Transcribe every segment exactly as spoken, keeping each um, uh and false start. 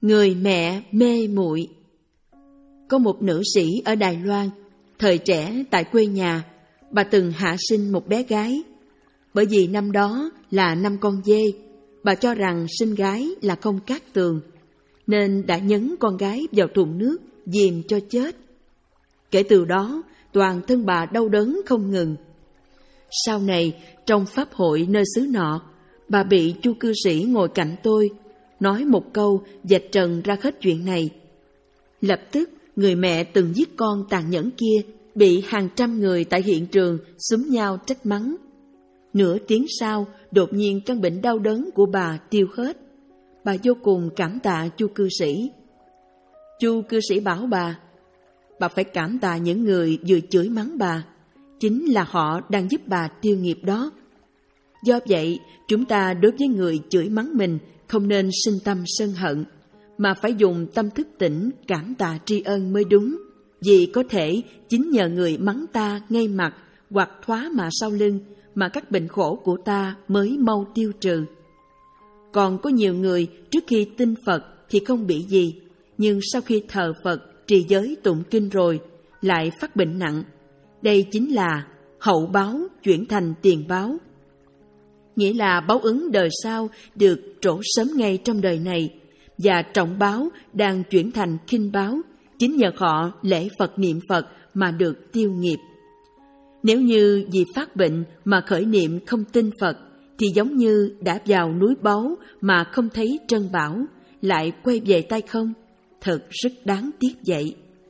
Người mẹ mê muội. Có một nữ sĩ ở Đài Loan, thời trẻ tại quê nhà, bà từng hạ sinh một bé gái. Bởi vì năm đó là năm con dê, bà cho rằng sinh gái là không cát tường, nên đã nhấn con gái vào thùng nước, dìm cho chết. Kể từ đó, toàn thân bà đau đớn không ngừng. Sau này, trong pháp hội nơi xứ nọ, bà bị chu cư sĩ ngồi cạnh tôi, nói một câu vạch trần ra hết chuyện này. Lập tức, người mẹ từng giết con tàn nhẫn kia bị hàng trăm người tại hiện trường xúm nhau trách mắng. Nửa tiếng sau, đột nhiên căn bệnh đau đớn của bà tiêu hết. Bà vô cùng cảm tạ chu cư sĩ. Chu cư sĩ bảo bà, bà phải cảm tạ những người vừa chửi mắng bà, chính là họ đang giúp bà tiêu nghiệp đó. Do vậy, chúng ta đối với người chửi mắng mình không nên sinh tâm sân hận, mà phải dùng tâm thức tỉnh cảm tạ tri ân mới đúng. Vì có thể chính nhờ người mắng ta ngay mặt hoặc thoá mà sau lưng mà các bệnh khổ của ta mới mau tiêu trừ. Còn có nhiều người trước khi tin Phật thì không bị gì, nhưng sau khi thờ Phật, trì giới tụng kinh rồi lại phát bệnh nặng. Đây chính là hậu báo chuyển thành tiền báo. Nghĩa là báo ứng đời sau được trổ sớm ngay trong đời này, và trọng báo đang chuyển thành khinh báo, chính nhờ họ lễ Phật niệm Phật mà được tiêu nghiệp. Nếu như vì phát bệnh mà khởi niệm không tin Phật, thì giống như đã vào núi báu mà không thấy trân bảo, lại quay về tay không, thật rất đáng tiếc vậy.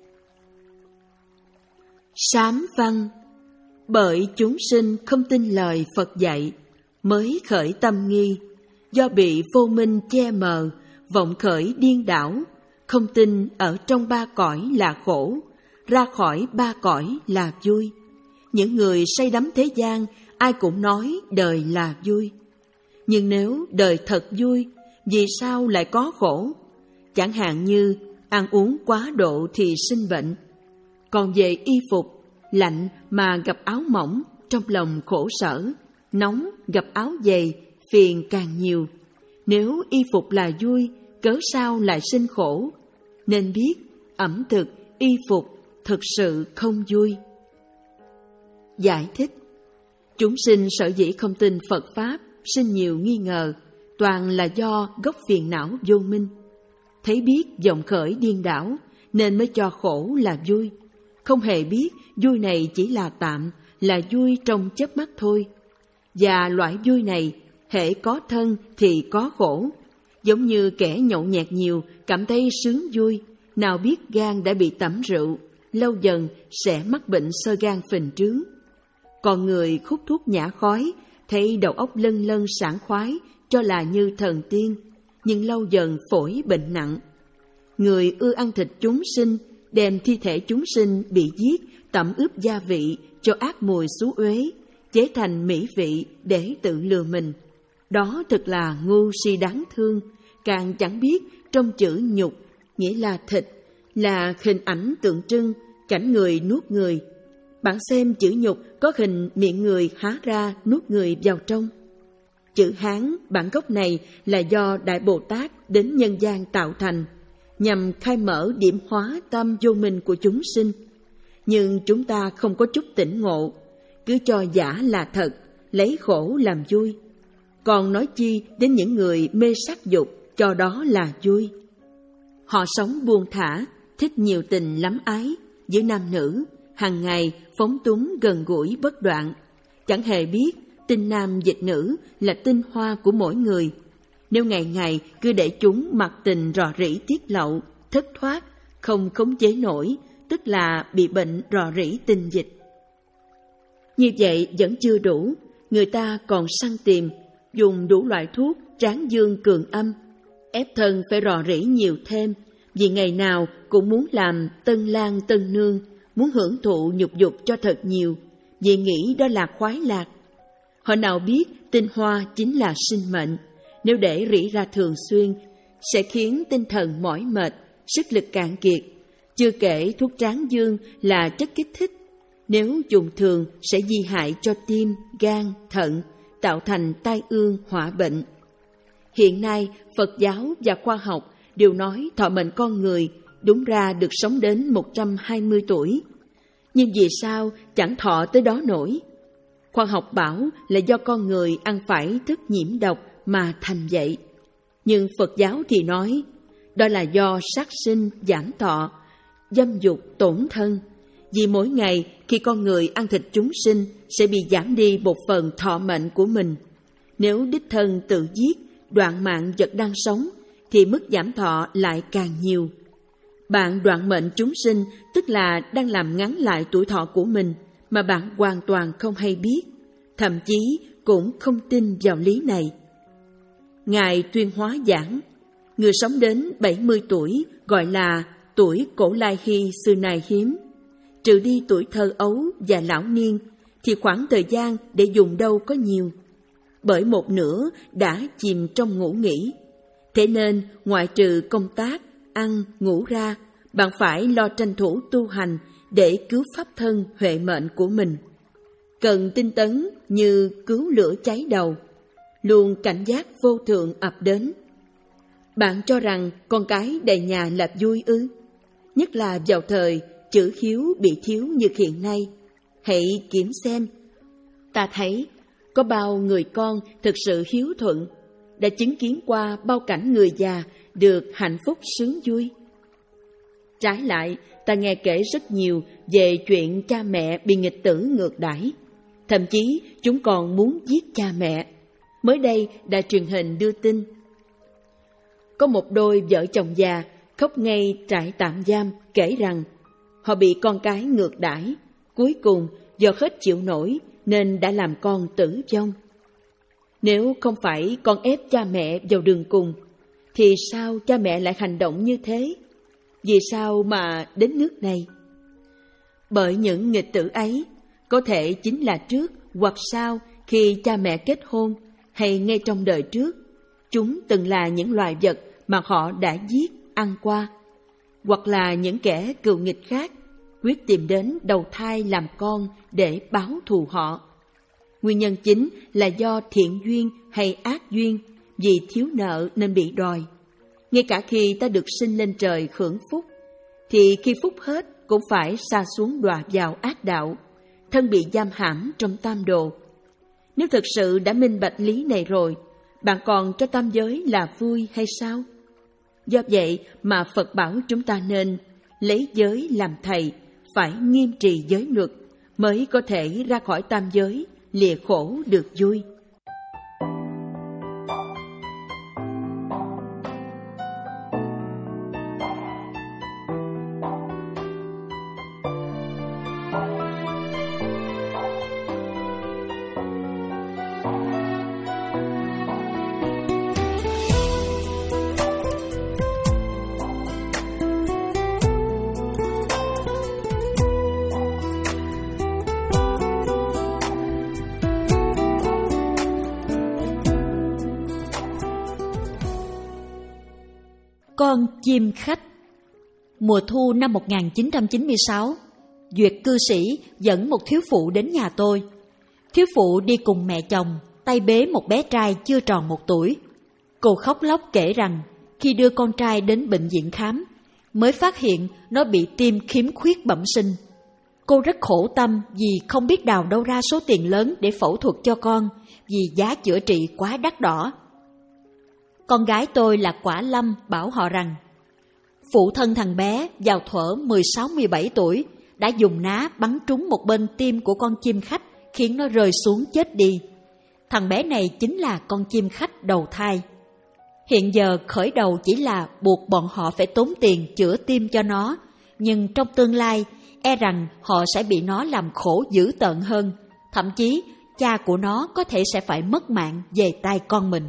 Sám văn. Bởi chúng sinh không tin lời Phật dạy, mới khởi tâm nghi, do bị vô minh che mờ, vọng khởi điên đảo, không tin ở trong ba cõi là khổ, ra khỏi ba cõi là vui. Những người say đắm thế gian, ai cũng nói đời là vui. Nhưng nếu đời thật vui, vì sao lại có khổ? Chẳng hạn như ăn uống quá độ thì sinh bệnh. Còn về y phục, lạnh mà gặp áo mỏng, trong lòng khổ sở, nóng gặp áo dày, phiền càng nhiều. Nếu y phục là vui, cớ sao lại sinh khổ? Nên biết ẩm thực, y phục thực sự không vui. Giải thích. Chúng sinh sở dĩ không tin Phật Pháp, sinh nhiều nghi ngờ, toàn là do gốc phiền não vô minh. Thấy biết vọng khởi điên đảo, nên mới cho khổ là vui. Không hề biết vui này chỉ là tạm, là vui trong chớp mắt thôi. Và loại vui này, hễ có thân thì có khổ. Giống như kẻ nhậu nhẹt nhiều, cảm thấy sướng vui, nào biết gan đã bị tẩm rượu, lâu dần sẽ mắc bệnh xơ gan phình trướng. Còn người hút thuốc nhả khói, thấy đầu óc lân lân sảng khoái, cho là như thần tiên, nhưng lâu dần phổi bệnh nặng. Người ưa ăn thịt chúng sinh, đem thi thể chúng sinh bị giết, tẩm ướp gia vị cho ác mùi xú uế, chế thành mỹ vị để tự lừa mình. Đó thật là ngu si đáng thương, càng chẳng biết trong chữ nhục, nghĩa là thịt, là hình ảnh tượng trưng, cảnh người nuốt người. Bạn xem chữ nhục có hình miệng người há ra nuốt người vào trong. Chữ Hán bản gốc này là do Đại Bồ Tát đến nhân gian tạo thành, nhằm khai mở điểm hóa tâm vô minh của chúng sinh. Nhưng chúng ta không có chút tỉnh ngộ, cứ cho giả là thật, lấy khổ làm vui. Còn nói chi đến những người mê sắc dục, cho đó là vui. Họ sống buông thả, thích nhiều tình lắm ái, giữa nam nữ, hàng ngày phóng túng gần gũi bất đoạn. Chẳng hề biết tinh nam dịch nữ là tinh hoa của mỗi người. Nếu ngày ngày cứ để chúng mặc tình rò rỉ tiết lậu, thất thoát, không khống chế nổi, tức là bị bệnh rò rỉ tình dịch. Như vậy vẫn chưa đủ, người ta còn săn tìm, dùng đủ loại thuốc tráng dương cường âm, ép thân phải rò rỉ nhiều thêm, vì ngày nào cũng muốn làm tân lang tân nương, muốn hưởng thụ nhục dục cho thật nhiều, vì nghĩ đó là khoái lạc. Họ nào biết tinh hoa chính là sinh mệnh, nếu để rỉ ra thường xuyên, sẽ khiến tinh thần mỏi mệt, sức lực cạn kiệt. Chưa kể thuốc tráng dương là chất kích thích, nếu dùng thường sẽ di hại cho tim, gan, thận, tạo thành tai ương họa bệnh. Hiện nay, Phật giáo và khoa học đều nói thọ mệnh con người đúng ra được sống đến một trăm hai mươi tuổi. Nhưng vì sao chẳng thọ tới đó nổi? Khoa học bảo là do con người ăn phải thức nhiễm độc mà thành vậy. Nhưng Phật giáo thì nói, đó là do sát sinh giảm thọ, dâm dục tổn thân. Vì mỗi ngày khi con người ăn thịt chúng sinh sẽ bị giảm đi một phần thọ mệnh của mình. Nếu đích thân tự giết, đoạn mạng vật đang sống, thì mức giảm thọ lại càng nhiều. Bạn đoạn mệnh chúng sinh tức là đang làm ngắn lại tuổi thọ của mình mà bạn hoàn toàn không hay biết, thậm chí cũng không tin vào lý này. Ngài Tuyên Hóa giảng, người sống đến bảy mươi tuổi gọi là tuổi cổ lai hy xưa nay hiếm. Trừ đi tuổi thơ ấu và lão niên thì khoảng thời gian để dùng đâu có nhiều. Bởi một nửa đã chìm trong ngủ nghỉ. Thế nên ngoại trừ công tác, ăn, ngủ ra, bạn phải lo tranh thủ tu hành để cứu pháp thân huệ mệnh của mình. Cần tinh tấn như cứu lửa cháy đầu, luôn cảnh giác vô thượng ập đến. Bạn cho rằng con cái đầy nhà là vui ư? Nhất là vào thời chữ hiếu bị thiếu như hiện nay. Hãy kiểm xem. Ta thấy có bao người con thực sự hiếu thuận, đã chứng kiến qua bao cảnh người già được hạnh phúc sướng vui. Trái lại, ta nghe kể rất nhiều về chuyện cha mẹ bị nghịch tử ngược đãi. Thậm chí chúng còn muốn giết cha mẹ. Mới đây đài truyền hình đưa tin. Có một đôi vợ chồng già khóc ngay trại tạm giam kể rằng họ bị con cái ngược đãi, cuối cùng do hết chịu nổi nên đã làm con tử vong. Nếu không phải con ép cha mẹ vào đường cùng, thì sao cha mẹ lại hành động như thế? Vì sao mà đến nước này? Bởi những nghịch tử ấy, có thể chính là trước hoặc sau khi cha mẹ kết hôn, hay ngay trong đời trước, chúng từng là những loài vật mà họ đã giết, ăn qua, hoặc là những kẻ cừu nghịch khác, quyết tìm đến đầu thai làm con để báo thù họ. Nguyên nhân chính là do thiện duyên hay ác duyên, vì thiếu nợ nên bị đòi. Ngay cả khi ta được sinh lên trời hưởng phúc, thì khi phúc hết cũng phải sa xuống đọa vào ác đạo, thân bị giam hãm trong tam đồ. Nếu thực sự đã minh bạch lý này rồi, bạn còn cho tam giới là vui hay sao? Do vậy mà Phật bảo chúng ta nên lấy giới làm thầy, phải nghiêm trì giới luật, mới có thể ra khỏi tam giới, lìa khổ được vui. Con chim khách. Mùa thu năm một nghìn chín trăm chín mươi sáu, Duyệt cư sĩ dẫn một thiếu phụ đến nhà tôi. Thiếu phụ đi cùng mẹ chồng, tay bế một bé trai chưa tròn một tuổi. Cô khóc lóc kể rằng khi đưa con trai đến bệnh viện khám, mới phát hiện nó bị tim khiếm khuyết bẩm sinh. Cô rất khổ tâm vì không biết đào đâu ra số tiền lớn để phẫu thuật cho con, vì giá chữa trị quá đắt đỏ. Con gái tôi là Quả Lâm bảo họ rằng phụ thân thằng bé vào thuở mười sáu mười bảy tuổi đã dùng ná bắn trúng một bên tim của con chim khách, khiến nó rơi xuống chết đi. Thằng bé này chính là con chim khách đầu thai. Hiện giờ khởi đầu chỉ là buộc bọn họ phải tốn tiền chữa tim cho nó, nhưng trong tương lai e rằng họ sẽ bị nó làm khổ dữ tợn hơn, thậm chí cha của nó có thể sẽ phải mất mạng về tay con mình.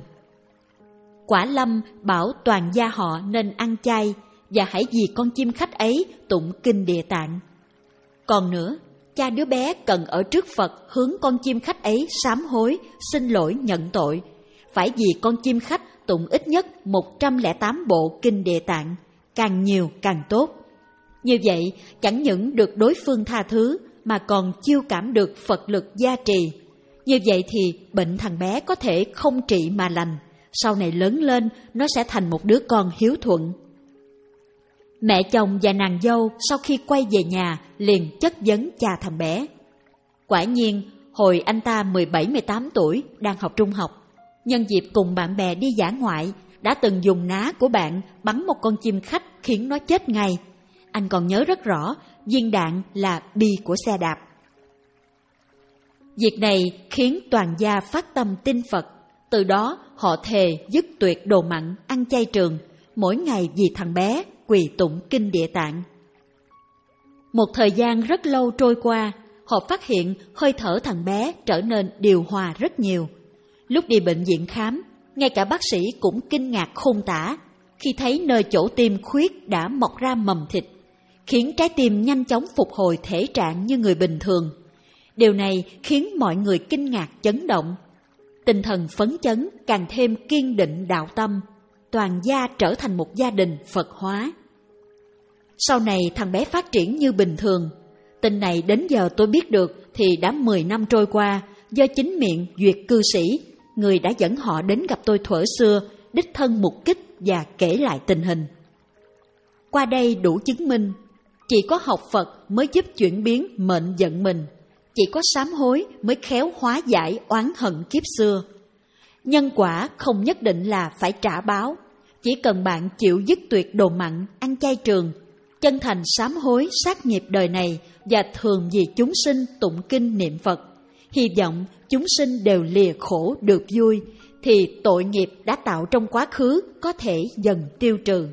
Quả Lâm bảo toàn gia họ nên ăn chay và hãy vì con chim khách ấy tụng kinh Địa Tạng. Còn nữa, cha đứa bé cần ở trước Phật hướng con chim khách ấy sám hối, xin lỗi nhận tội. Phải vì con chim khách tụng ít nhất một trăm lẻ tám bộ kinh Địa Tạng, càng nhiều càng tốt. Như vậy, chẳng những được đối phương tha thứ mà còn chiêu cảm được Phật lực gia trì. Như vậy thì bệnh thằng bé có thể không trị mà lành. Sau này lớn lên, nó sẽ thành một đứa con hiếu thuận. Mẹ chồng và nàng dâu sau khi quay về nhà liền chất vấn cha thằng bé. Quả nhiên, hồi anh ta mười bảy mười tám tuổi, đang học trung học, nhân dịp cùng bạn bè đi dã ngoại, đã từng dùng ná của bạn bắn một con chim khách khiến nó chết ngay. Anh còn nhớ rất rõ, viên đạn là bi của xe đạp. Việc này khiến toàn gia phát tâm tin Phật. Từ đó họ thề dứt tuyệt đồ mặn, ăn chay trường, mỗi ngày vì thằng bé quỳ tụng kinh Địa Tạng. Một thời gian rất lâu trôi qua, họ phát hiện hơi thở thằng bé trở nên điều hòa rất nhiều. Lúc đi bệnh viện khám, ngay cả bác sĩ cũng kinh ngạc khôn tả khi thấy nơi chỗ tim khuyết đã mọc ra mầm thịt, khiến trái tim nhanh chóng phục hồi thể trạng như người bình thường. Điều này khiến mọi người kinh ngạc chấn động. Tinh thần phấn chấn càng thêm kiên định đạo tâm, toàn gia trở thành một gia đình Phật hóa. Sau này thằng bé phát triển như bình thường. Tin này đến giờ tôi biết được thì đã mười năm trôi qua, do chính miệng Duyệt cư sĩ, người đã dẫn họ đến gặp tôi thuở xưa, đích thân mục kích và kể lại tình hình. Qua đây đủ chứng minh, chỉ có học Phật mới giúp chuyển biến mệnh vận mình, chỉ có sám hối mới khéo hóa giải oán hận kiếp xưa. Nhân quả không nhất định là phải trả báo, chỉ cần bạn chịu dứt tuyệt đồ mặn, ăn chay trường, chân thành sám hối sát nghiệp đời này và thường vì chúng sinh tụng kinh niệm Phật, hy vọng chúng sinh đều lìa khổ được vui, thì tội nghiệp đã tạo trong quá khứ có thể dần tiêu trừ.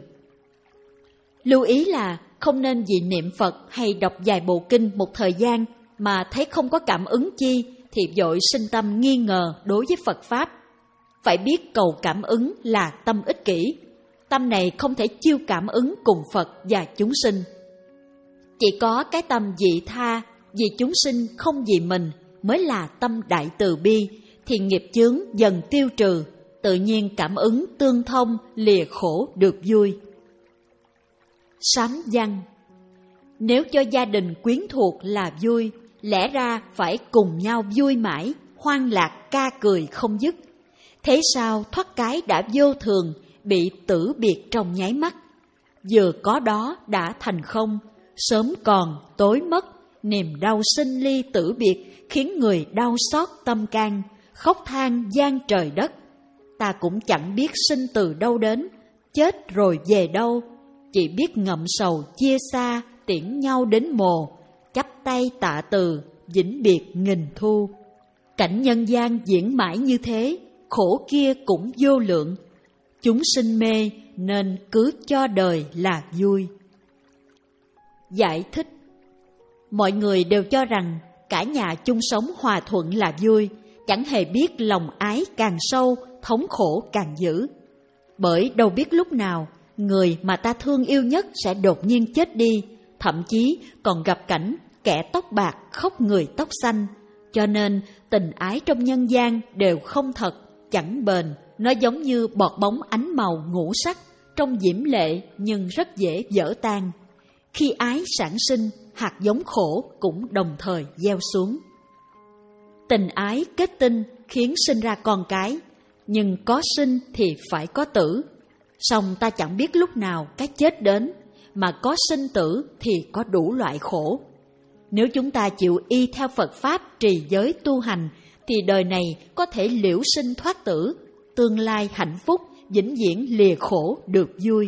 Lưu ý là không nên vì niệm Phật hay đọc vài bộ kinh một thời gian mà thấy không có cảm ứng chi thì vội sinh tâm nghi ngờ đối với Phật Pháp. Phải biết cầu cảm ứng là tâm ích kỷ. Tâm này không thể chiêu cảm ứng cùng Phật và chúng sinh. Chỉ có cái tâm vị tha, vì chúng sinh không vì mình mới là tâm đại từ bi, thì nghiệp chướng dần tiêu trừ, tự nhiên cảm ứng tương thông, lìa khổ được vui. Sám văn. Nếu cho gia đình quyến thuộc là vui, lẽ ra phải cùng nhau vui mãi, hoan lạc ca cười không dứt. Thế sao thoát cái đã vô thường, bị tử biệt trong nháy mắt. Vừa có đó đã thành không, sớm còn tối mất, niềm đau sinh ly tử biệt khiến người đau xót tâm can, khóc than gian trời đất. Ta cũng chẳng biết sinh từ đâu đến, chết rồi về đâu, chỉ biết ngậm sầu chia xa, tiễn nhau đến mồ, chắp tay tạ từ, vĩnh biệt nghìn thu. Cảnh nhân gian diễn mãi như thế, khổ kia cũng vô lượng. Chúng sinh mê nên cứ cho đời là vui. Giải thích. Mọi người đều cho rằng cả nhà chung sống hòa thuận là vui, chẳng hề biết lòng ái càng sâu, thống khổ càng dữ. Bởi đâu biết lúc nào, người mà ta thương yêu nhất sẽ đột nhiên chết đi, thậm chí còn gặp cảnh kẻ tóc bạc khóc người tóc xanh. Cho nên tình ái trong nhân gian đều không thật, chẳng bền. Nó giống như bọt bóng ánh màu ngũ sắc, trông diễm lệ nhưng rất dễ vỡ tan. Khi ái sản sinh, hạt giống khổ cũng đồng thời gieo xuống. Tình ái kết tinh khiến sinh ra con cái, nhưng có sinh thì phải có tử. Song ta chẳng biết lúc nào cái chết đến, mà có sinh tử thì có đủ loại khổ. Nếu chúng ta chịu y theo Phật Pháp trì giới tu hành, thì đời này có thể liễu sinh thoát tử, tương lai hạnh phúc, vĩnh viễn lìa khổ được vui.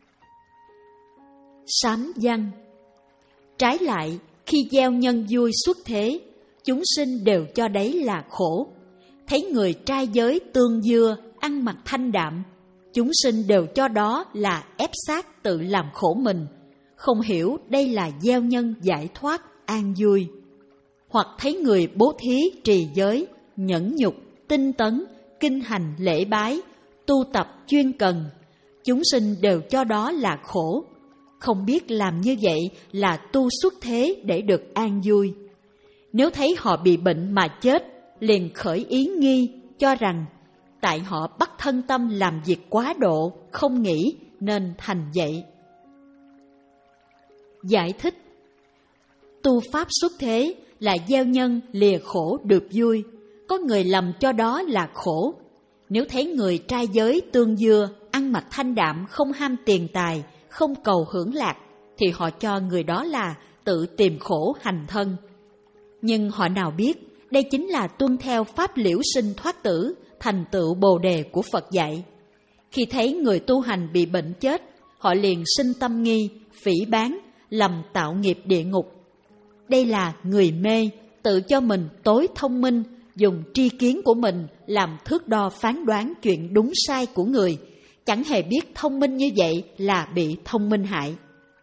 Sám văn. Trái lại, khi gieo nhân vui xuất thế, chúng sinh đều cho đấy là khổ. Thấy người trai giới tương dưa, ăn mặc thanh đạm, chúng sinh đều cho đó là ép sát tự làm khổ mình, không hiểu đây là gieo nhân giải thoát, an vui. Hoặc thấy người bố thí trì giới, nhẫn nhục, tinh tấn, kinh hành lễ bái, tu tập chuyên cần, chúng sinh đều cho đó là khổ, không biết làm như vậy là tu xuất thế để được an vui. Nếu thấy họ bị bệnh mà chết, liền khởi ý nghi, cho rằng tại họ bắt thân tâm làm việc quá độ, không nghĩ nên thành vậy. Giải thích. Tu pháp xuất thế là gieo nhân lìa khổ được vui, có người lầm cho đó là khổ. Nếu thấy người trai giới tương dưa, ăn mặc thanh đạm, không ham tiền tài, không cầu hưởng lạc, thì họ cho người đó là tự tìm khổ hành thân. Nhưng họ nào biết, đây chính là tuân theo pháp liễu sinh thoát tử, thành tựu bồ đề của Phật dạy. Khi thấy người tu hành bị bệnh chết, họ liền sinh tâm nghi, phỉ báng, lầm tạo nghiệp địa ngục. Đây là người mê, tự cho mình tối thông minh, dùng tri kiến của mình làm thước đo phán đoán chuyện đúng sai của người, chẳng hề biết thông minh như vậy là bị thông minh hại.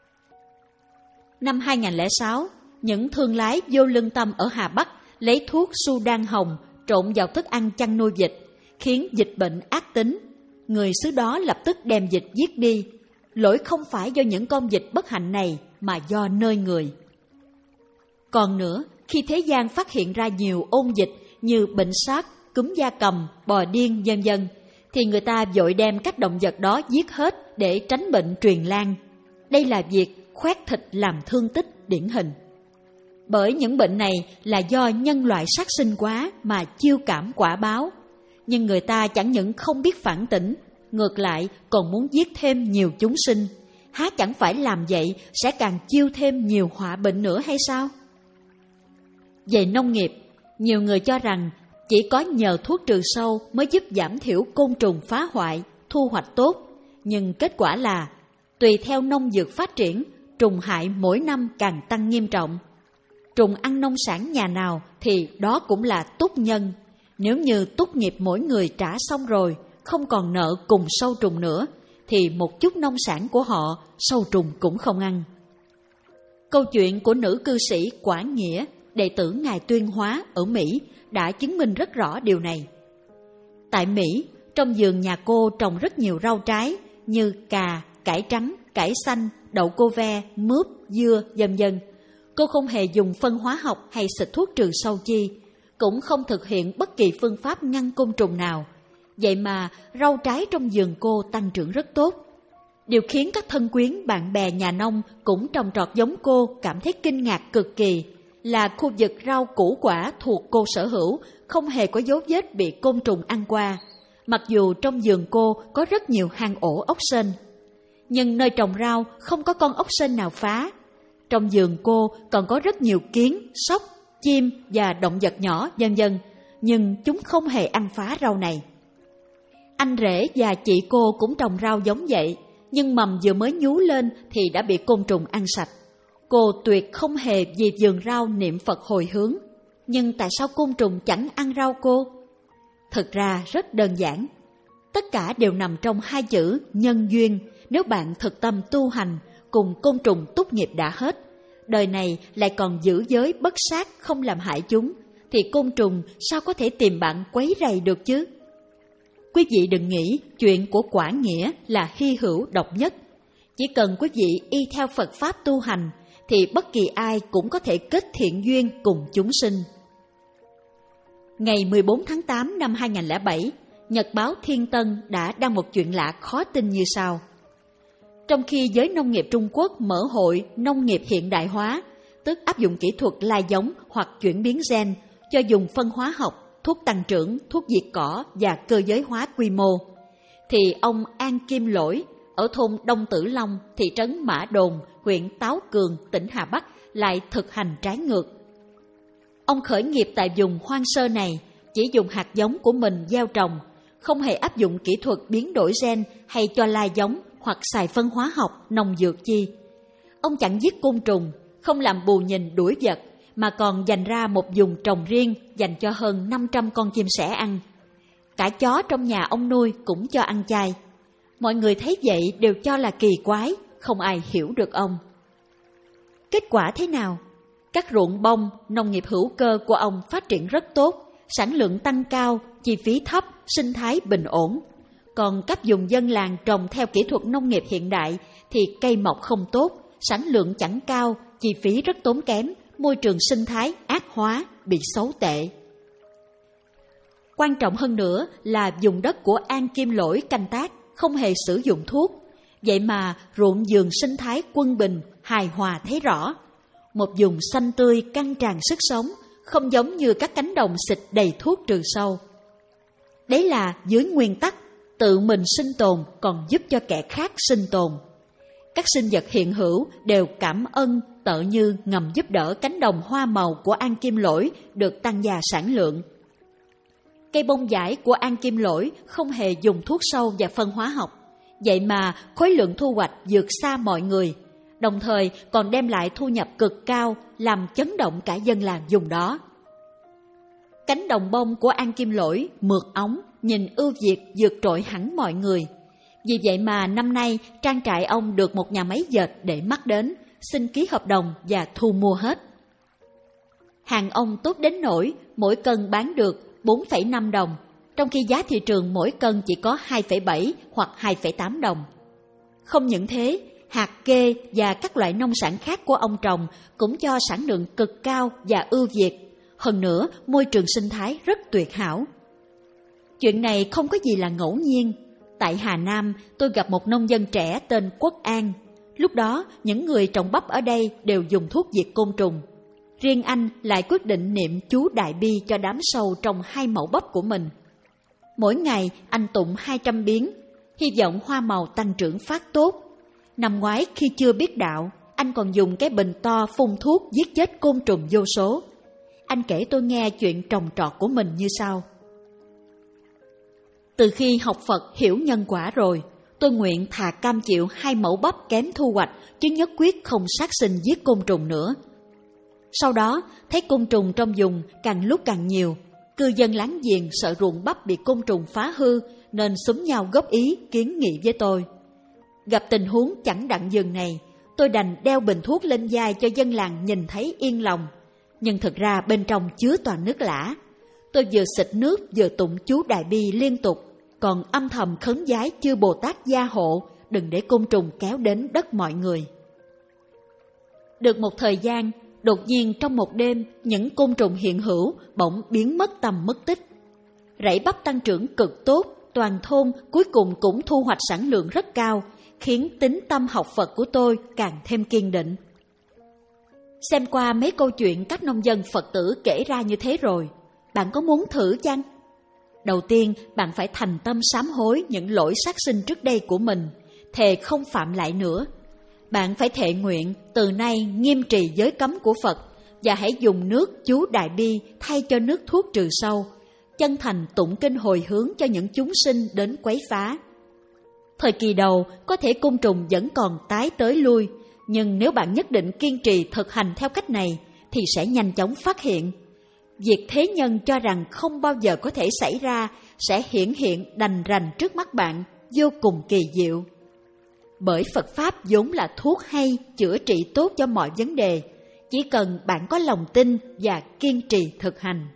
Năm hai không không sáu, những thương lái vô lương tâm ở Hà Bắc lấy thuốc su đan hồng trộn vào thức ăn chăn nuôi vịt, khiến dịch bệnh ác tính. Người xứ đó lập tức đem vịt giết đi. Lỗi không phải do những con vịt bất hạnh này mà do nơi người. Còn nữa, khi thế gian phát hiện ra nhiều ôn dịch như bệnh sars, cúm gia cầm, bò điên, vân vân, thì người ta vội đem các động vật đó giết hết để tránh bệnh truyền lan. Đây là việc khoét thịt làm thương tích điển hình. Bởi những bệnh này là do nhân loại sát sinh quá mà chiêu cảm quả báo. Nhưng người ta chẳng những không biết phản tỉnh, ngược lại còn muốn giết thêm nhiều chúng sinh. Há chẳng phải làm vậy sẽ càng chiêu thêm nhiều họa bệnh nữa hay sao? Về nông nghiệp, nhiều người cho rằng chỉ có nhờ thuốc trừ sâu mới giúp giảm thiểu côn trùng phá hoại, thu hoạch tốt. Nhưng kết quả là, tùy theo nông dược phát triển, trùng hại mỗi năm càng tăng nghiêm trọng. Trùng ăn nông sản nhà nào thì đó cũng là túc nhân. Nếu như túc nghiệp mỗi người trả xong rồi, không còn nợ cùng sâu trùng nữa, thì một chút nông sản của họ sâu trùng cũng không ăn. Câu chuyện của nữ cư sĩ Quả Nghĩa, đệ tử Ngài Tuyên Hóa ở Mỹ, đã chứng minh rất rõ điều này. Tại Mỹ, trong vườn nhà cô trồng rất nhiều rau trái như cà, cải trắng, cải xanh, đậu cô ve, mướp, dưa, vân vân. Cô không hề dùng phân hóa học hay xịt thuốc trừ sâu chi, cũng không thực hiện bất kỳ phương pháp ngăn côn trùng nào. Vậy mà rau trái trong vườn cô tăng trưởng rất tốt. Điều khiến các thân quyến, bạn bè nhà nông cũng trồng trọt giống cô cảm thấy kinh ngạc cực kỳ là khu vực rau củ quả thuộc cô sở hữu không hề có dấu vết bị côn trùng ăn qua, mặc dù trong vườn cô có rất nhiều hang ổ ốc sên. Nhưng nơi trồng rau không có con ốc sên nào phá. Trong vườn cô còn có rất nhiều kiến, sóc, chim và động vật nhỏ vân vân, nhưng chúng không hề ăn phá rau này. Anh rể và chị cô cũng trồng rau giống vậy, nhưng mầm vừa mới nhú lên thì đã bị côn trùng ăn sạch. Cô tuyệt không hề vì vườn rau niệm Phật hồi hướng, nhưng tại sao côn trùng chẳng ăn rau cô? Thực ra rất đơn giản. Tất cả đều nằm trong hai chữ nhân duyên. Nếu bạn thực tâm tu hành, cùng côn trùng túc nghiệp đã hết, đời này lại còn giữ giới bất sát không làm hại chúng, thì côn trùng sao có thể tìm bạn quấy rầy được chứ? Quý vị đừng nghĩ chuyện của Quả Nghĩa là hy hữu độc nhất. Chỉ cần quý vị y theo Phật Pháp tu hành, thì bất kỳ ai cũng có thể kết thiện duyên cùng chúng sinh. Ngày mười bốn tháng tám năm hai nghìn không trăm lẻ bảy, Nhật báo Thiên Tân đã đăng một chuyện lạ khó tin như sau. Trong khi giới nông nghiệp Trung Quốc mở hội nông nghiệp hiện đại hóa, tức áp dụng kỹ thuật lai giống hoặc chuyển biến gen, cho dùng phân hóa học, thuốc tăng trưởng, thuốc diệt cỏ và cơ giới hóa quy mô, thì ông An Kim Lỗi ở thôn Đông Tử Long, thị trấn Mã Đồn, huyện Táo Cường, tỉnh Hà Bắc lại thực hành trái ngược. Ông khởi nghiệp tại vùng hoang sơ này, chỉ dùng hạt giống của mình gieo trồng, không hề áp dụng kỹ thuật biến đổi gen hay cho lai giống hoặc xài phân hóa học, nông dược chi. Ông chẳng giết côn trùng, không làm bù nhìn đuổi vật, mà còn dành ra một vùng trồng riêng dành cho hơn năm trăm con chim sẻ ăn. Cả chó trong nhà ông nuôi cũng cho ăn chay. Mọi người thấy vậy đều cho là kỳ quái, không ai hiểu được ông. Kết quả thế nào? Các ruộng bông, nông nghiệp hữu cơ của ông phát triển rất tốt, sản lượng tăng cao, chi phí thấp, sinh thái bình ổn. Còn các vùng dân làng trồng theo kỹ thuật nông nghiệp hiện đại thì cây mọc không tốt, sản lượng chẳng cao, chi phí rất tốn kém, môi trường sinh thái ác hóa, bị xấu tệ. Quan trọng hơn nữa là vùng đất của An Kim Lỗi canh tác không hề sử dụng thuốc, vậy mà ruộng vườn sinh thái quân bình, hài hòa thấy rõ. Một vùng xanh tươi căng tràn sức sống, không giống như các cánh đồng xịt đầy thuốc trừ sâu. Đấy là dưới nguyên tắc tự mình sinh tồn còn giúp cho kẻ khác sinh tồn. các sinh vật hiện hữu đều cảm ơn tợ như ngầm giúp đỡ cánh đồng hoa màu của An Kim Lỗi được tăng gia sản lượng. Cây bông vải của An Kim Lỗi không hề dùng thuốc sâu và phân hóa học, vậy mà khối lượng thu hoạch vượt xa mọi người, đồng thời còn đem lại thu nhập cực cao, làm chấn động cả dân làng vùng đó. Cánh đồng bông của An Kim Lỗi mượt óng, nhìn ưu việt vượt trội hẳn mọi người. Vì vậy mà năm nay trang trại ông được một nhà máy dệt để mắt đến, xin ký hợp đồng và thu mua hết. Hàng ông tốt đến nỗi mỗi cân bán được bốn phẩy năm đồng, trong khi giá thị trường mỗi cân chỉ có hai phẩy bảy hoặc hai phẩy tám đồng. Không những thế, hạt kê và các loại nông sản khác của ông trồng cũng cho sản lượng cực cao và ưu việt. Hơn nữa, môi trường sinh thái rất tuyệt hảo. Chuyện này không có gì là ngẫu nhiên. Tại Hà Nam, tôi gặp một nông dân trẻ tên Quốc An. Lúc đó, những người trồng bắp ở đây đều dùng thuốc diệt côn trùng. Riêng anh lại quyết định niệm chú Đại Bi cho đám sâu trong hai mẫu bắp của mình. Mỗi ngày, anh tụng hai trăm biến, hy vọng hoa màu tăng trưởng phát tốt. Năm ngoái khi chưa biết đạo, anh còn dùng cái bình to phun thuốc giết chết côn trùng vô số. Anh kể tôi nghe chuyện trồng trọt của mình như sau. Từ khi học Phật hiểu nhân quả rồi, tôi nguyện thà cam chịu hai mẫu bắp kém thu hoạch, chứ nhất quyết không sát sinh giết côn trùng nữa. Sau đó, thấy côn trùng trong vùng càng lúc càng nhiều, cư dân láng giềng sợ ruộng bắp bị côn trùng phá hư, nên xúm nhau góp ý kiến nghị với tôi. Gặp tình huống chẳng đặng dừng này, tôi đành đeo bình thuốc lên vai cho dân làng nhìn thấy yên lòng. Nhưng thực ra bên trong chứa toàn nước lã. Tôi vừa xịt nước vừa tụng chú Đại Bi liên tục, còn âm thầm khấn vái chư Bồ Tát gia hộ, đừng để côn trùng kéo đến đất mọi người. Được một thời gian, đột nhiên trong một đêm, những côn trùng hiện hữu bỗng biến mất tầm mất tích. Rẫy bắp tăng trưởng cực tốt, toàn thôn cuối cùng cũng thu hoạch sản lượng rất cao, khiến tín tâm học Phật của tôi càng thêm kiên định. Xem qua mấy câu chuyện các nông dân Phật tử kể ra như thế rồi, bạn có muốn thử chăng? Đầu tiên, bạn phải thành tâm sám hối những lỗi sát sinh trước đây của mình, thề không phạm lại nữa. Bạn phải thệ nguyện từ nay nghiêm trì giới cấm của Phật và hãy dùng nước chú Đại Bi thay cho nước thuốc trừ sâu, chân thành tụng kinh hồi hướng cho những chúng sinh đến quấy phá. Thời kỳ đầu có thể côn trùng vẫn còn tái tới lui, nhưng nếu bạn nhất định kiên trì thực hành theo cách này thì sẽ nhanh chóng phát hiện. Việc thế nhân cho rằng không bao giờ có thể xảy ra sẽ hiển hiện đành rành trước mắt bạn, vô cùng kỳ diệu. Bởi Phật Pháp vốn là thuốc hay chữa trị tốt cho mọi vấn đề, chỉ cần bạn có lòng tin và kiên trì thực hành.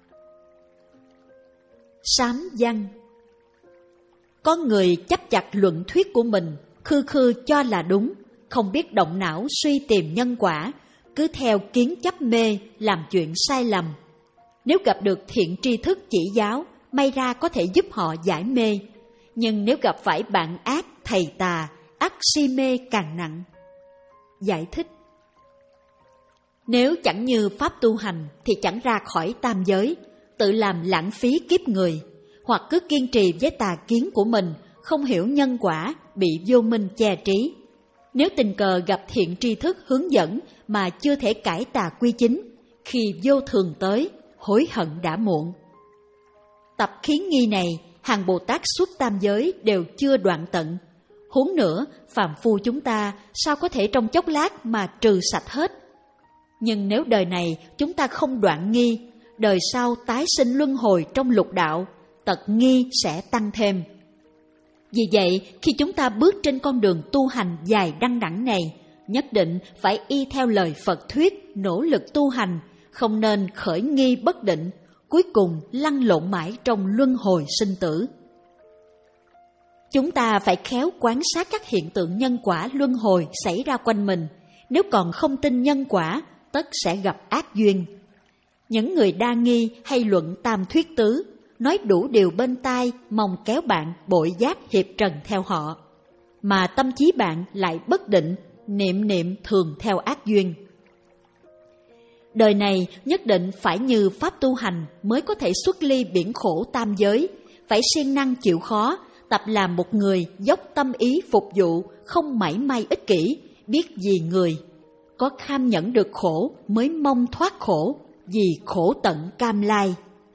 Sám văn. Có người chấp chặt luận thuyết của mình, khư khư cho là đúng, không biết động não suy tìm nhân quả, cứ theo kiến chấp mê làm chuyện sai lầm. Nếu gặp được thiện tri thức chỉ giáo, may ra có thể giúp họ giải mê. Nhưng nếu gặp phải bạn ác, thầy tà, ắt si mê càng nặng. Giải thích. Nếu chẳng như pháp tu hành thì chẳng ra khỏi tam giới, tự làm lãng phí kiếp người, hoặc cứ kiên trì với tà kiến của mình, không hiểu nhân quả, bị vô minh che trí. Nếu tình cờ gặp thiện tri thức hướng dẫn mà chưa thể cải tà quy chính, khi vô thường tới, hối hận đã muộn. Tập khiến nghi này, hàng Bồ Tát suốt tam giới đều chưa đoạn tận. Huống nữa, phàm phu chúng ta sao có thể trong chốc lát mà trừ sạch hết. Nhưng nếu đời này chúng ta không đoạn nghi, đời sau tái sinh luân hồi trong lục đạo, tật nghi sẽ tăng thêm. Vì vậy, khi chúng ta bước trên con đường tu hành dài đăng đẳng này, nhất định phải y theo lời Phật thuyết, nỗ lực tu hành, không nên khởi nghi bất định, cuối cùng lăn lộn mãi trong luân hồi sinh tử. Chúng ta phải khéo quan sát các hiện tượng nhân quả luân hồi xảy ra quanh mình. Nếu còn không tin nhân quả, tất sẽ gặp ác duyên. Những người đa nghi hay luận tam thuyết tứ, nói đủ điều bên tai, mong kéo bạn bội giác hiệp trần theo họ. Mà tâm trí bạn lại bất định, niệm niệm thường theo ác duyên. Đời này nhất định phải như pháp tu hành mới có thể xuất ly biển khổ tam giới, phải siêng năng chịu khó, tập làm một người dốc tâm ý phục vụ, không mảy may ích kỷ, biết vì người. Có kham nhẫn được khổ mới mong thoát khổ, vì khổ tận cam lai.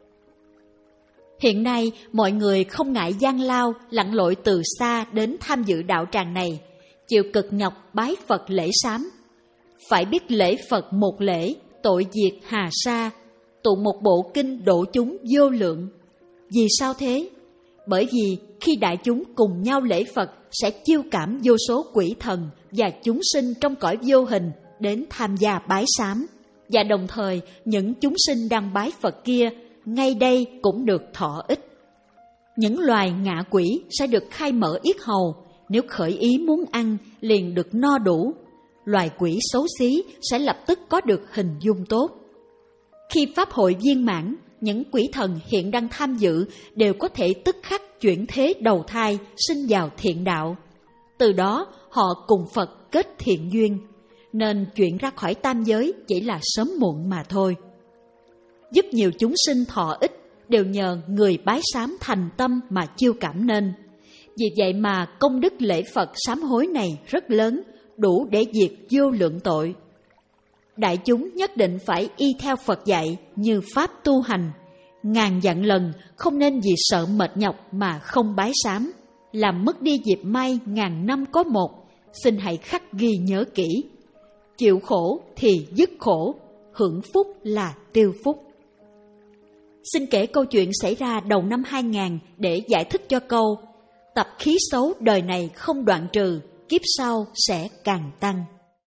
Hiện nay, mọi người không ngại gian lao, lặn lội từ xa đến tham dự đạo tràng này, chịu cực nhọc bái Phật lễ sám. Phải biết lễ Phật một lễ, tội diệt hà sa, tụng một bộ kinh độ chúng vô lượng. Vì sao thế? Bởi vì khi đại chúng cùng nhau lễ Phật sẽ chiêu cảm vô số quỷ thần và chúng sinh trong cõi vô hình đến tham gia bái sám. Và đồng thời những chúng sinh đang bái Phật kia ngay đây cũng được thọ ích. Những loài ngạ quỷ sẽ được khai mở yết hầu, nếu khởi ý muốn ăn liền được no đủ. Loài quỷ xấu xí sẽ lập tức có được hình dung tốt. Khi pháp hội viên mãn, những quỷ thần hiện đang tham dự đều có thể tức khắc chuyển thế đầu thai, sinh vào thiện đạo. Từ đó họ cùng Phật kết thiện duyên, nên chuyển ra khỏi tam giới chỉ là sớm muộn mà thôi. Giúp nhiều chúng sinh thọ ích đều nhờ người bái sám thành tâm mà chiêu cảm nên. Vì vậy mà công đức lễ Phật sám hối này rất lớn, đủ để diệt vô lượng tội. Đại chúng nhất định phải y theo Phật dạy như pháp tu hành. Ngàn vạn lần không nên vì sợ mệt nhọc mà không bái sám, làm mất đi dịp may ngàn năm có một. Xin hãy khắc ghi nhớ kỹ. Chịu khổ thì dứt khổ, hưởng phúc là tiêu phúc. Xin kể câu chuyện xảy ra đầu năm hai nghìn để giải thích cho câu tập khí xấu đời này không đoạn trừ, kiếp sau sẽ càng tăng.